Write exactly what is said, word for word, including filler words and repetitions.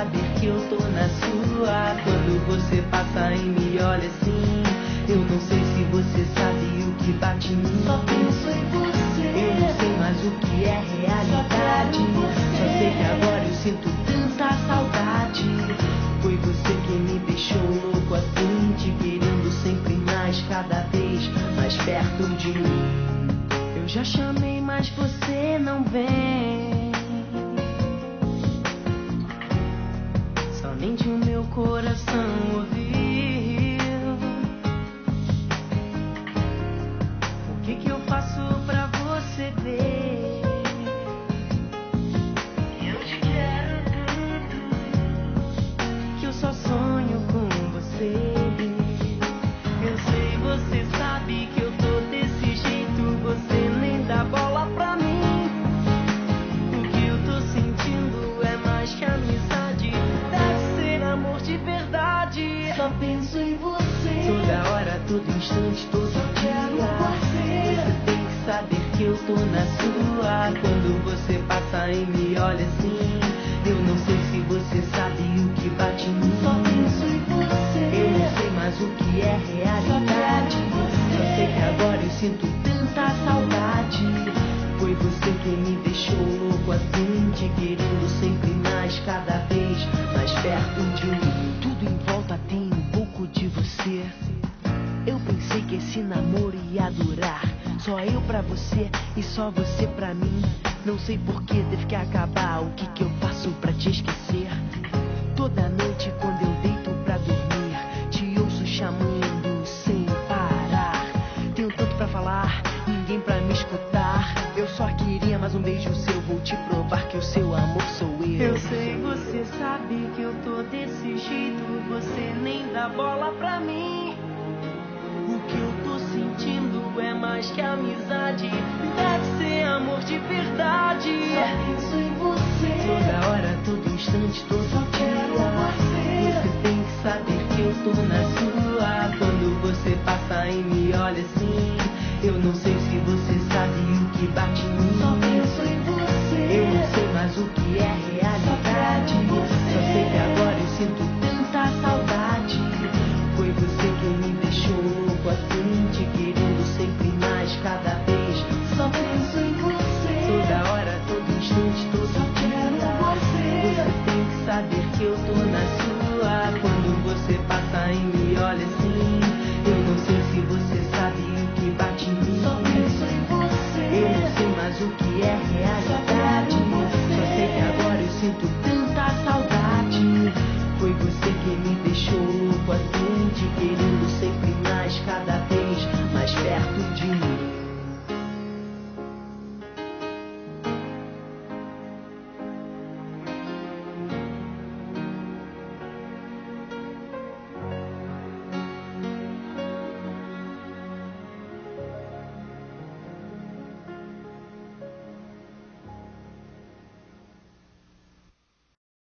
saber que eu tô na sua. Quando você passa e me olha assim, eu não sei se você sabe o que bate em mim. Só penso em você. Eu não sei mais o que é realidade. Só sei que agora eu sinto tanta saudade. Foi você quem me deixou louco assim, te querendo sempre mais, cada vez mais perto de mim. Eu já chamei, mas você não vem. Somente o meu coração ouviu. O que que eu faço pra você ver? Eu te quero tanto que eu só sonho com você. Eu sei, você sabe que eu tô desse jeito, você nem dá bola pra mim. O que eu tô sentindo é mais que amizade, deve ser amor de verdade. Só penso em você. Toda hora, todo instante, todo dia. Você tem que saber que eu tô na sua. Quando você passa e me olha assim, eu não sei se você sabe o que bate em mim. Só penso em você. Eu não sei mais o que é realidade. Só sei que agora eu sinto tanta saudade. Foi você quem me deixou louco assim, te querendo sempre mais, cada vez mais perto de mim. Tudo em volta tem um pouco de você. Eu pensei que esse namoro ia durar, só eu pra você e só você pra mim. Não sei por que teve que acabar, o que que eu faço pra te esquecer? Toda noite quando eu deito pra dormir, te ouço chamando sem parar. Tenho tanto pra falar, ninguém pra me escutar. Eu só queria mais um beijo seu, vou te provar que o seu amor sou eu. Eu sei, você sabe que eu tô desse jeito, você nem dá bola pra mim. O que eu tô sentindo é mais que amizade, deve ser amor de verdade. Só penso em você. Toda hora, todo instante, todo Só dia. quero você. Você tem que saber que eu tô na sua. Quando você passa e me olha assim, eu não sei se você sabe o que bate em mim. Só penso em você. Eu não sei mais o que é realidade. Só sei que agora eu sinto tanta saudade. Foi você quem me deixou louco assim, te querendo sempre mais, cada vez. Só penso em você. Toda hora, todo instante, todo Só quero dia. você. Você tem que saber que eu tô na sua. Quando você passa e me olha assim, eu não sei se você sabe o que bate em mim. Só penso em você. Eu não sei mais o que é realidade. Só sei que agora eu sinto tanta saudade. Foi você quem me deixou louco assim, te querendo sempre mais, cada vez mais perto de mim.